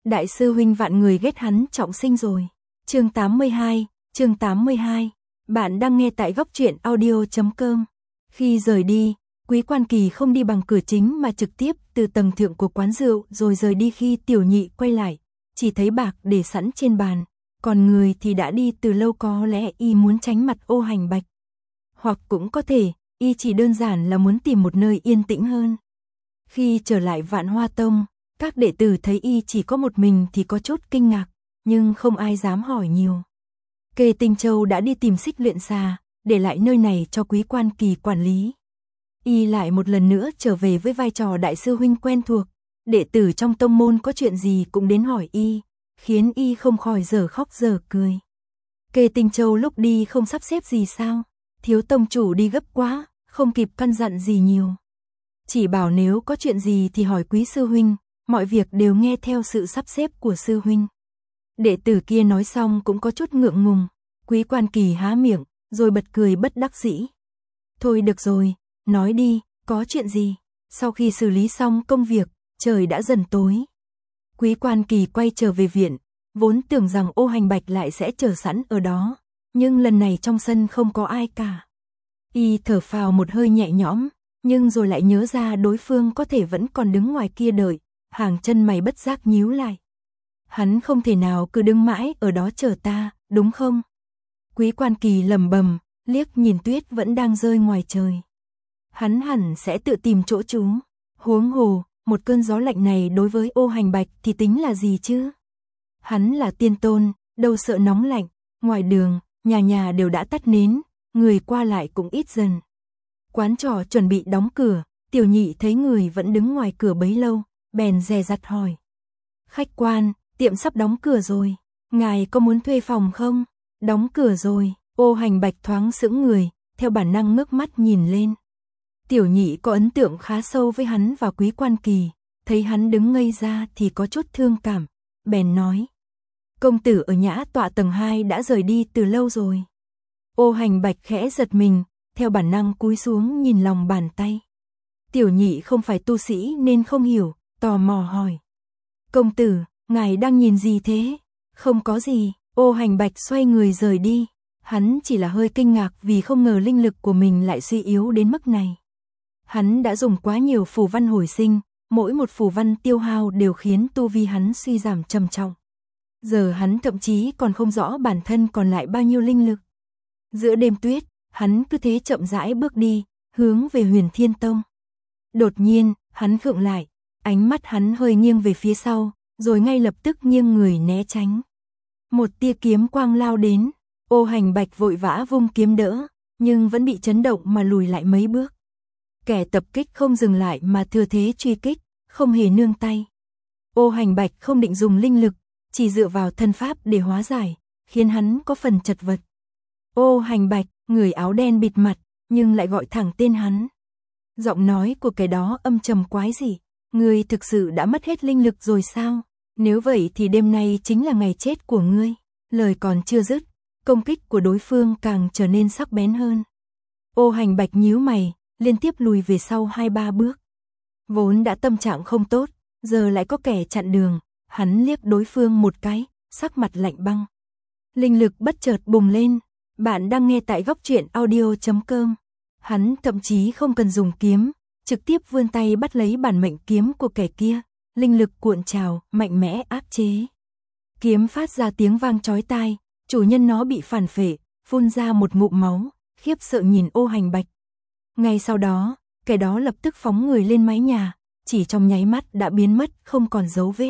Đại sư huynh vạn người ghét hắn trọng sinh rồi. Chương 82. Bạn đang nghe tại góc truyện audio.com. Khi rời đi, Quý Quan Kỳ không đi bằng cửa chính mà trực tiếp từ tầng thượng của quán rượu rồi rời đi. Khi Tiểu Nhị quay lại, chỉ thấy bạc để sẵn trên bàn, còn người thì đã đi từ lâu. Có lẽ y muốn tránh mặt Ô Hành Bạch, hoặc cũng có thể y chỉ đơn giản là muốn tìm một nơi yên tĩnh hơn. Khi trở lại Vạn Hoa Tông, các đệ tử thấy y chỉ có một mình thì có chút kinh ngạc, nhưng không ai dám hỏi nhiều. Kê Tinh Châu đã đi tìm Xích Luyện Xà, để lại nơi này cho Quý Quan Kỳ quản lý. Y lại một lần nữa trở về với vai trò đại sư huynh quen thuộc, đệ tử trong tông môn có chuyện gì cũng đến hỏi y, khiến y không khỏi dở khóc dở cười. Kê Tinh Châu lúc đi không sắp xếp gì sao? Thiếu tông chủ đi gấp quá, không kịp căn dặn gì nhiều. Chỉ bảo nếu có chuyện gì thì hỏi Quý sư huynh, mọi việc đều nghe theo sự sắp xếp của sư huynh. Đệ tử kia nói xong cũng có chút ngượng ngùng. Quý Quan Kỳ há miệng, rồi bật cười bất đắc dĩ. Thôi được rồi, nói đi, có chuyện gì? Sau khi xử lý xong công việc, trời đã dần tối. Quý Quan Kỳ quay trở về viện, vốn tưởng rằng Ô Hành Bạch lại sẽ chờ sẵn ở đó, nhưng lần này trong sân không có ai cả. Y thở phào một hơi nhẹ nhõm, nhưng rồi lại nhớ ra đối phương có thể vẫn còn đứng ngoài kia đợi, hàng chân mày bất giác nhíu lại. Hắn không thể nào cứ đứng mãi ở đó chờ ta, đúng không? Quý Quan Kỳ lẩm bẩm, liếc nhìn tuyết vẫn đang rơi ngoài trời. Hắn hẳn sẽ tự tìm chỗ trú. Huống hồ, một cơn gió lạnh này đối với Ô Hành Bạch thì tính là gì chứ? Hắn là tiên tôn, đâu sợ nóng lạnh. Ngoài đường, nhà nhà đều đã tắt nến, người qua lại cũng ít dần. Quán trọ chuẩn bị đóng cửa, Tiểu Nhị thấy người vẫn đứng ngoài cửa bấy lâu, bèn dè dặt hỏi. Khách quan, tiệm sắp đóng cửa rồi, ngài có muốn thuê phòng không? Đóng cửa rồi. Ô Hành Bạch thoáng sững người, theo bản năng ngước mắt nhìn lên. Tiểu Nhị có ấn tượng khá sâu với hắn và Quý Quan Kỳ, thấy hắn đứng ngây ra thì có chút thương cảm, bèn nói. Công tử ở nhã tọa tầng 2 đã rời đi từ lâu rồi. Ô Hành Bạch khẽ giật mình, theo bản năng cúi xuống nhìn lòng bàn tay. Tiểu Nhị không phải tu sĩ nên không hiểu, tò mò hỏi. Công tử, ngài đang nhìn gì thế? Không có gì. Ô Hành Bạch xoay người rời đi. Hắn chỉ là hơi kinh ngạc vì không ngờ linh lực của mình lại suy yếu đến mức này. Hắn đã dùng quá nhiều phù văn hồi sinh, mỗi một phù văn tiêu hao đều khiến tu vi hắn suy giảm trầm trọng. Giờ hắn thậm chí còn không rõ bản thân còn lại bao nhiêu linh lực. Giữa đêm tuyết, hắn cứ thế chậm rãi bước đi, hướng về Huyền Thiên Tông. Đột nhiên, hắn khựng lại, ánh mắt hắn hơi nghiêng về phía sau, rồi ngay lập tức nghiêng người né tránh. Một tia kiếm quang lao đến, Ô Hành Bạch vội vã vung kiếm đỡ, nhưng vẫn bị chấn động mà lùi lại mấy bước. Kẻ tập kích không dừng lại mà thừa thế truy kích, không hề nương tay. Ô Hành Bạch không định dùng linh lực, chỉ dựa vào thân pháp để hóa giải, khiến hắn có phần chật vật. Ô Hành Bạch, người áo đen bịt mặt, nhưng lại gọi thẳng tên hắn. Giọng nói của kẻ đó âm trầm quái dị. Ngươi thực sự đã mất hết linh lực rồi sao? Nếu vậy thì đêm nay chính là ngày chết của ngươi. Lời còn chưa dứt, công kích của đối phương càng trở nên sắc bén hơn. Ô Hành Bạch nhíu mày, liên tiếp lùi về sau 2-3 bước. Vốn đã tâm trạng không tốt, giờ lại có kẻ chặn đường, hắn liếc đối phương một cái, sắc mặt lạnh băng. Linh lực bất chợt bùng lên. Bạn đang nghe tại góc truyện audio.com. Hắn thậm chí không cần dùng kiếm, trực tiếp vươn tay bắt lấy bản mệnh kiếm của kẻ kia, linh lực cuộn trào, mạnh mẽ áp chế. Kiếm phát ra tiếng vang chói tai, chủ nhân nó bị phản phệ, phun ra một ngụm máu, khiếp sợ nhìn Ô Hành Bạch. Ngay sau đó, kẻ đó lập tức phóng người lên mái nhà, chỉ trong nháy mắt đã biến mất không còn dấu vết.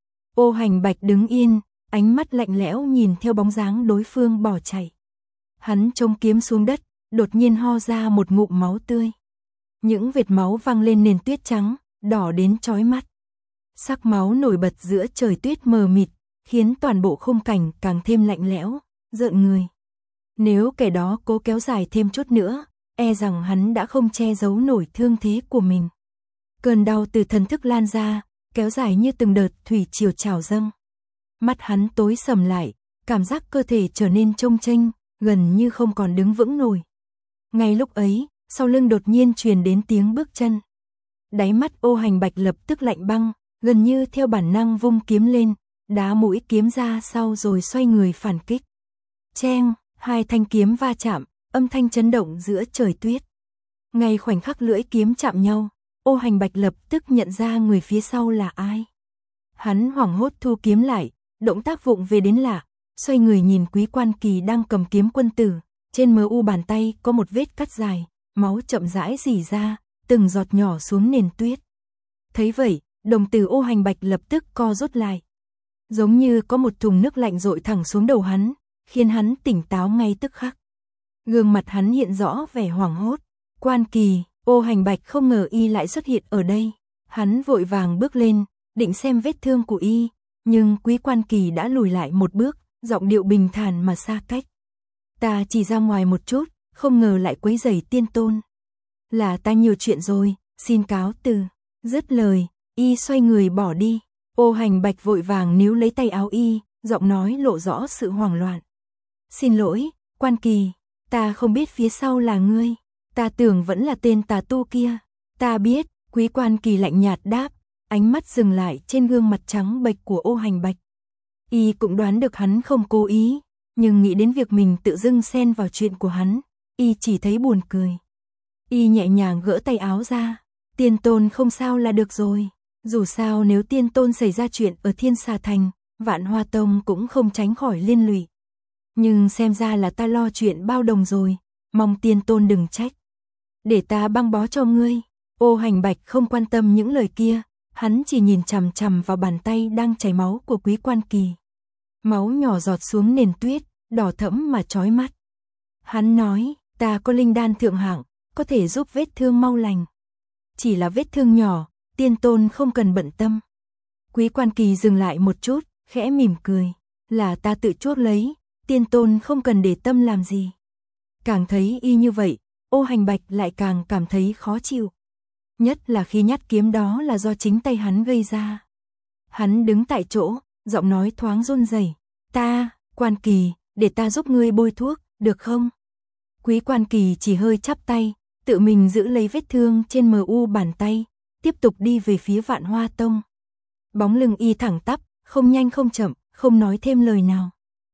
Ô Hành Bạch đứng yên, ánh mắt lạnh lẽo nhìn theo bóng dáng đối phương bỏ chạy. Hắn chống kiếm xuống đất, đột nhiên ho ra một ngụm máu tươi. Những vệt máu văng lên nền tuyết trắng, đỏ đến chói mắt. Sắc máu nổi bật giữa trời tuyết mờ mịt, khiến toàn bộ khung cảnh càng thêm lạnh lẽo, rợn người. Nếu kẻ đó cố kéo dài thêm chút nữa, e rằng hắn đã không che giấu nổi thương thế của mình. Cơn đau từ thần thức lan ra, kéo dài như từng đợt thủy triều trào dâng. Mắt hắn tối sầm lại, cảm giác cơ thể trở nên chông chênh, gần như không còn đứng vững nổi. Ngay lúc ấy, sau lưng đột nhiên truyền đến tiếng bước chân. Đáy mắt Ô Hành Bạch lập tức lạnh băng, gần như theo bản năng vung kiếm lên, đá mũi kiếm ra sau rồi xoay người phản kích. Cheng, hai thanh kiếm va chạm, âm thanh chấn động giữa trời tuyết. Ngay khoảnh khắc lưỡi kiếm chạm nhau, Ô Hành Bạch lập tức nhận ra người phía sau là ai. Hắn hoảng hốt thu kiếm lại, động tác vụng về đến lạ, xoay người nhìn Quý Quan Kỳ đang cầm kiếm quân tử, trên mu bàn tay có một vết cắt dài, máu chậm rãi rỉ ra, từng giọt nhỏ xuống nền tuyết. Thấy vậy, đồng tử Ô Hành Bạch lập tức co rút lại. Giống như có một thùng nước lạnh dội thẳng xuống đầu hắn, khiến hắn tỉnh táo ngay tức khắc. Gương mặt hắn hiện rõ vẻ hoảng hốt. Quan Kỳ, Ô Hành Bạch không ngờ y lại xuất hiện ở đây. Hắn vội vàng bước lên, định xem vết thương của y, nhưng Quý Quan Kỳ đã lùi lại một bước, giọng điệu bình thản mà xa cách. Ta chỉ ra ngoài một chút, không ngờ lại quấy rầy tiên tôn. Là ta nhiều chuyện rồi, xin cáo từ. Dứt lời, y xoay người bỏ đi. Ô Hành Bạch vội vàng níu lấy tay áo y, giọng nói lộ rõ sự hoảng loạn. Xin lỗi, Quan Kỳ, ta không biết phía sau là ngươi. Ta tưởng vẫn là tên tà tu kia. Ta biết, Quý Quan Kỳ lạnh nhạt đáp, ánh mắt dừng lại trên gương mặt trắng bệch của Ô Hành Bạch. Y cũng đoán được hắn không cố ý, nhưng nghĩ đến việc mình tự dưng xen vào chuyện của hắn, y chỉ thấy buồn cười. Y nhẹ nhàng gỡ tay áo ra, tiên tôn không sao là được rồi. Dù sao nếu tiên tôn xảy ra chuyện ở Thiên Xà Thành, Vạn Hoa Tông cũng không tránh khỏi liên lụy. Nhưng xem ra là ta lo chuyện bao đồng rồi, mong tiên tôn đừng trách. Để ta băng bó cho ngươi. Ô Hành Bạch không quan tâm những lời kia, hắn chỉ nhìn chằm chằm vào bàn tay đang chảy máu của Quý Quan Kỳ. Máu nhỏ giọt xuống nền tuyết, đỏ thẫm mà chói mắt. Hắn nói, ta có linh đan thượng hạng, có thể giúp vết thương mau lành. Chỉ là vết thương nhỏ, tiên tôn không cần bận tâm. Quý Quan Kỳ dừng lại một chút, khẽ mỉm cười. Là ta tự chuốc lấy, tiên tôn không cần để tâm làm gì. Càng thấy y như vậy, Ô Hành Bạch lại càng cảm thấy khó chịu. Nhất là khi nhát kiếm đó là do chính tay hắn gây ra. Hắn đứng tại chỗ, giọng nói thoáng run rẩy. Ta, Quan Kỳ, để ta giúp ngươi bôi thuốc, được không? Quý Quan Kỳ chỉ hơi chắp tay, tự mình giữ lấy vết thương trên mu bàn tay, tiếp tục đi về phía Vạn Hoa Tông. Bóng lưng y thẳng tắp, không nhanh không chậm, không nói thêm lời nào.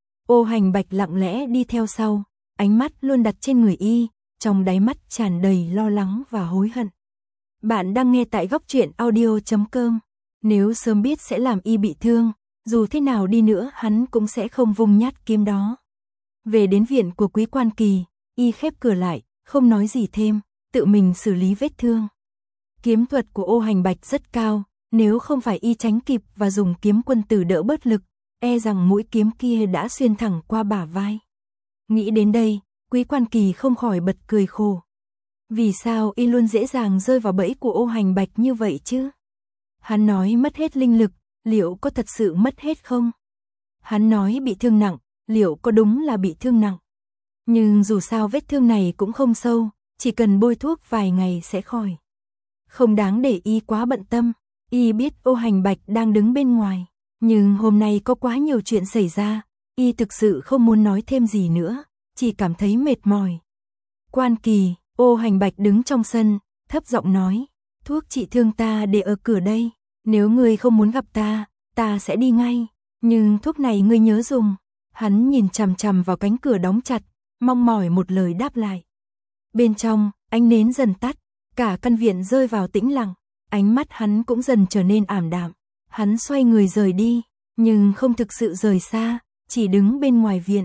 Ô Hành Bạch lặng lẽ đi theo sau, ánh mắt luôn đặt trên người y, trong đáy mắt tràn đầy lo lắng và hối hận. Bạn đang nghe tại góc truyện audio.com. Nếu sớm biết sẽ làm y bị thương, dù thế nào đi nữa hắn cũng sẽ không vung nhát kiếm đó. Về đến viện của Quý Quan Kỳ, y khép cửa lại, không nói gì thêm, tự mình xử lý vết thương. Kiếm thuật của Ô Hành Bạch rất cao, nếu không phải y tránh kịp và dùng kiếm quân tử đỡ bớt lực, e rằng mũi kiếm kia đã xuyên thẳng qua bả vai. Nghĩ đến đây, Quý Quan Kỳ không khỏi bật cười khổ. Vì sao y luôn dễ dàng rơi vào bẫy của Ô Hành Bạch như vậy chứ? Hắn nói mất hết linh lực, liệu có thật sự mất hết không? Hắn nói bị thương nặng, liệu có đúng là bị thương nặng? Nhưng dù sao vết thương này cũng không sâu, chỉ cần bôi thuốc vài ngày sẽ khỏi. Không đáng để y quá bận tâm, y biết Ô Hành Bạch đang đứng bên ngoài. Nhưng hôm nay có quá nhiều chuyện xảy ra, y thực sự không muốn nói thêm gì nữa, chỉ cảm thấy mệt mỏi. Quan Kỳ, Ô Hành Bạch đứng trong sân, thấp giọng nói, thuốc trị thương ta để ở cửa đây, nếu ngươi không muốn gặp ta, ta sẽ đi ngay, nhưng thuốc này ngươi nhớ dùng. Hắn nhìn chằm chằm vào cánh cửa đóng chặt, mong mỏi một lời đáp lại. Bên trong, ánh nến dần tắt, cả căn viện rơi vào tĩnh lặng, ánh mắt hắn cũng dần trở nên ảm đạm. Hắn xoay người rời đi, nhưng không thực sự rời xa, chỉ đứng bên ngoài viện.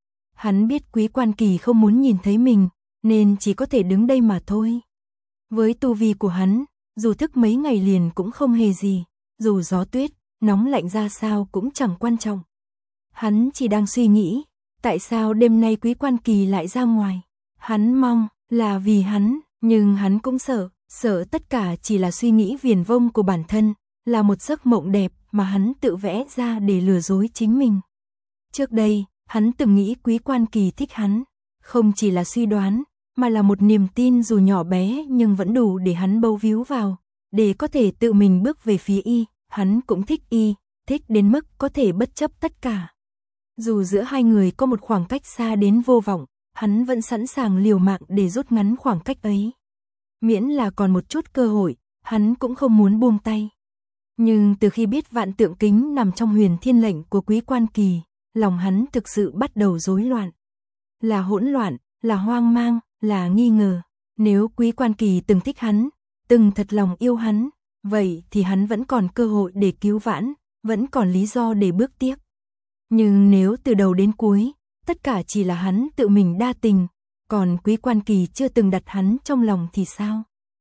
Hắn biết Quý Quan Kỳ không muốn nhìn thấy mình, nên chỉ có thể đứng đây mà thôi. Với tu vi của hắn, dù thức mấy ngày liền cũng không hề gì, dù gió tuyết, nóng lạnh ra sao cũng chẳng quan trọng. Hắn chỉ đang suy nghĩ, tại sao đêm nay Quý Quan Kỳ lại ra ngoài. Hắn mong là vì hắn, nhưng hắn cũng sợ tất cả chỉ là suy nghĩ viển vông của bản thân, là một giấc mộng đẹp mà hắn tự vẽ ra để lừa dối chính mình. Trước đây, hắn từng nghĩ Quý Quan Kỳ thích hắn, không chỉ là suy đoán, mà là một niềm tin dù nhỏ bé nhưng vẫn đủ để hắn bấu víu vào, để có thể tự mình bước về phía y. Hắn cũng thích y, thích đến mức có thể bất chấp tất cả. Dù giữa hai người có một khoảng cách xa đến vô vọng, hắn vẫn sẵn sàng liều mạng để rút ngắn khoảng cách ấy. Miễn là còn một chút cơ hội, hắn cũng không muốn buông tay. Nhưng từ khi biết Vạn Tượng Kính nằm trong huyền thiên lệnh của Quý Quan Kỳ, lòng hắn thực sự bắt đầu rối loạn. Là hỗn loạn, là hoang mang, là nghi ngờ. Nếu Quý Quan Kỳ từng thích hắn, từng thật lòng yêu hắn, vậy thì hắn vẫn còn cơ hội để cứu vãn, vẫn còn lý do để bước tiếp. Nhưng nếu từ đầu đến cuối, tất cả chỉ là hắn tự mình đa tình, còn Quý Quan Kỳ chưa từng đặt hắn trong lòng thì sao?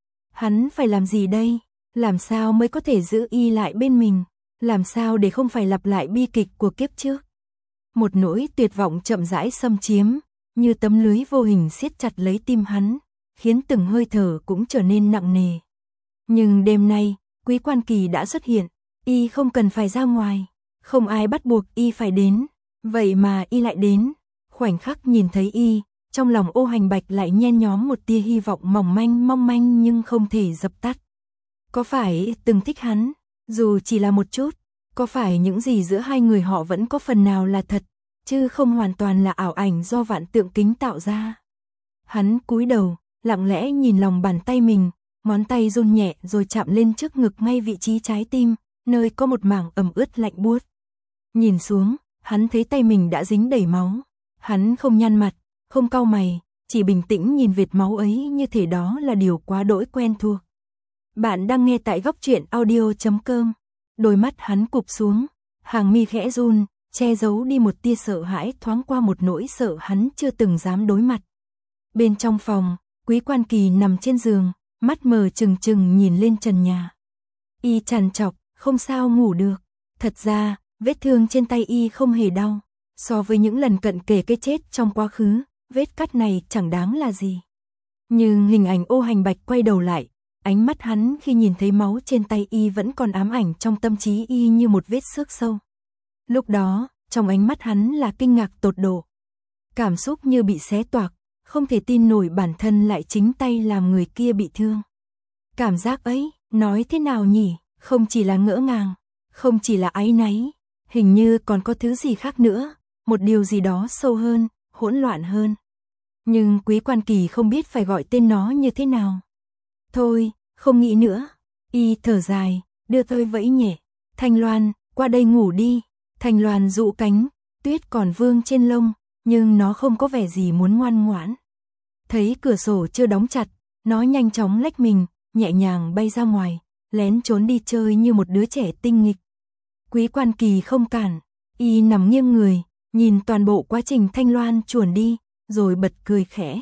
Hắn phải làm gì đây? Làm sao mới có thể giữ y lại bên mình? Làm sao để không phải lặp lại bi kịch của kiếp trước? Một nỗi tuyệt vọng chậm rãi xâm chiếm, như tấm lưới vô hình siết chặt lấy tim hắn, khiến từng hơi thở cũng trở nên nặng nề. Nhưng đêm nay, Quý Quan Kỳ đã xuất hiện, y không cần phải ra ngoài, không ai bắt buộc y phải đến, vậy mà y lại đến. Khoảnh khắc nhìn thấy y, trong lòng Ô Hành Bạch lại nhen nhóm một tia hy vọng mỏng manh nhưng không thể dập tắt. Có phải từng thích hắn, dù chỉ là một chút, có phải những gì giữa hai người họ vẫn có phần nào là thật, chứ không hoàn toàn là ảo ảnh do Vạn Tượng Kính tạo ra. Hắn cúi đầu, lặng lẽ nhìn lòng bàn tay mình, ngón tay run nhẹ rồi chạm lên trước ngực ngay vị trí trái tim, nơi có một mảng ẩm ướt lạnh buốt. Nhìn xuống, hắn thấy tay mình đã dính đầy máu. Hắn không nhăn mặt, không cau mày, chỉ bình tĩnh nhìn vệt máu ấy như thể đó là điều quá đỗi quen thuộc. Bạn đang nghe tại góc truyện audio.com. Đôi mắt hắn cụp xuống, hàng mi khẽ run, che giấu đi một tia sợ hãi, thoáng qua một nỗi sợ hắn chưa từng dám đối mặt. Bên trong phòng, Quý Quan Kỳ nằm trên giường, mắt mờ trừng trừng nhìn lên trần nhà. Y trằn trọc, không sao ngủ được. Thật ra, vết thương trên tay y không hề đau. So với những lần cận kề cái chết trong quá khứ, vết cắt này chẳng đáng là gì. Nhưng hình ảnh Ô Hành Bạch quay đầu lại, ánh mắt hắn khi nhìn thấy máu trên tay y vẫn còn ám ảnh trong tâm trí y như một vết xước sâu. Lúc đó, trong ánh mắt hắn là kinh ngạc tột độ. Cảm xúc như bị xé toạc, không thể tin nổi bản thân lại chính tay làm người kia bị thương. Cảm giác ấy, nói thế nào nhỉ, không chỉ là ngỡ ngàng, không chỉ là áy náy, hình như còn có thứ gì khác nữa, một điều gì đó sâu hơn, hỗn loạn hơn. Nhưng Quý Quan Kỳ không biết phải gọi tên nó như thế nào. Thôi, không nghĩ nữa. Y thở dài, đưa tôi vẫy nhẹ. Thanh Loan, qua đây ngủ đi. Thanh Loan dụ cánh, tuyết còn vương trên lông, nhưng nó không có vẻ gì muốn ngoan ngoãn. Thấy cửa sổ chưa đóng chặt, nó nhanh chóng lách mình, nhẹ nhàng bay ra ngoài, lén trốn đi chơi như một đứa trẻ tinh nghịch. Quý Quan Kỳ không cản, y nằm nghiêng người, nhìn toàn bộ quá trình Thanh Loan chuồn đi, rồi bật cười khẽ.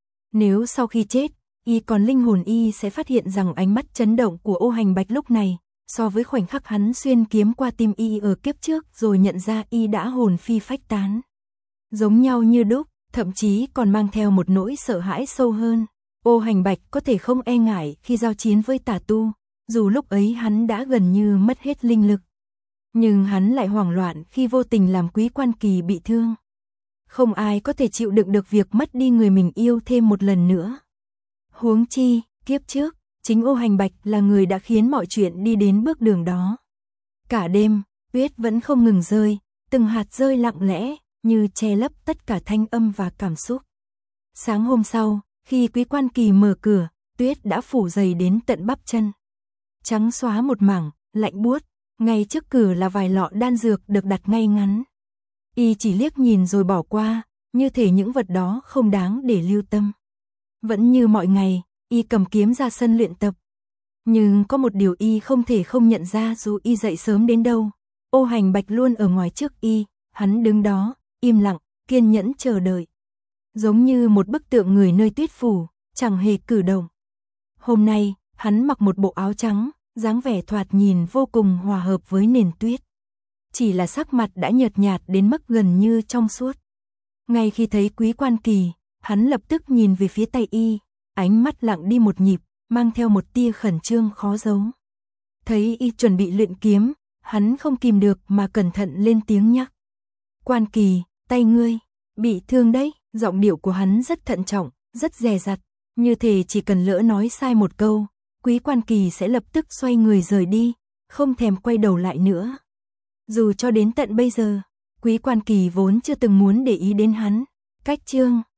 Nếu sau khi chết, y còn linh hồn, y sẽ phát hiện rằng ánh mắt chấn động của Ô Hành Bạch lúc này, so với khoảnh khắc hắn xuyên kiếm qua tim y ở kiếp trước rồi nhận ra y đã hồn phi phách tán. Giống nhau như đúc, thậm chí còn mang theo một nỗi sợ hãi sâu hơn. Ô Hành Bạch có thể không e ngại khi giao chiến với tà tu, dù lúc ấy hắn đã gần như mất hết linh lực. Nhưng hắn lại hoảng loạn khi vô tình làm Quý Quan Kỳ bị thương. Không ai có thể chịu đựng được việc mất đi người mình yêu thêm một lần nữa. Huống chi, kiếp trước, chính Ô Hành Bạch là người đã khiến mọi chuyện đi đến bước đường đó. Cả đêm, tuyết vẫn không ngừng rơi, từng hạt rơi lặng lẽ, như che lấp tất cả thanh âm và cảm xúc. Sáng hôm sau, khi Quý Quan Kỳ mở cửa, tuyết đã phủ dày đến tận bắp chân. Trắng xóa một mảng, lạnh buốt, ngay trước cửa là vài lọ đan dược được đặt ngay ngắn. Y chỉ liếc nhìn rồi bỏ qua, như thể những vật đó không đáng để lưu tâm. Vẫn như mọi ngày, y cầm kiếm ra sân luyện tập. Nhưng có một điều y không thể không nhận ra dù y dậy sớm đến đâu. Ô Hành Bạch luôn ở ngoài trước y, hắn đứng đó, im lặng, kiên nhẫn chờ đợi. Giống như một bức tượng người nơi tuyết phủ, chẳng hề cử động. Hôm nay, hắn mặc một bộ áo trắng, dáng vẻ thoạt nhìn vô cùng hòa hợp với nền tuyết. Chỉ là sắc mặt đã nhợt nhạt đến mức gần như trong suốt. Ngay khi thấy Quý Quan Kỳ, hắn lập tức nhìn về phía tay y, ánh mắt lặng đi một nhịp, mang theo một tia khẩn trương khó giấu. Thấy y chuẩn bị luyện kiếm, hắn không kìm được mà cẩn thận lên tiếng nhắc. Quan Kỳ, tay ngươi, bị thương đấy. Giọng điệu của hắn rất thận trọng, rất dè dặt, như thể chỉ cần lỡ nói sai một câu, Quý Quan Kỳ sẽ lập tức xoay người rời đi, không thèm quay đầu lại nữa. Dù cho đến tận bây giờ, Quý Quan Kỳ vốn chưa từng muốn để ý đến hắn. Cách chương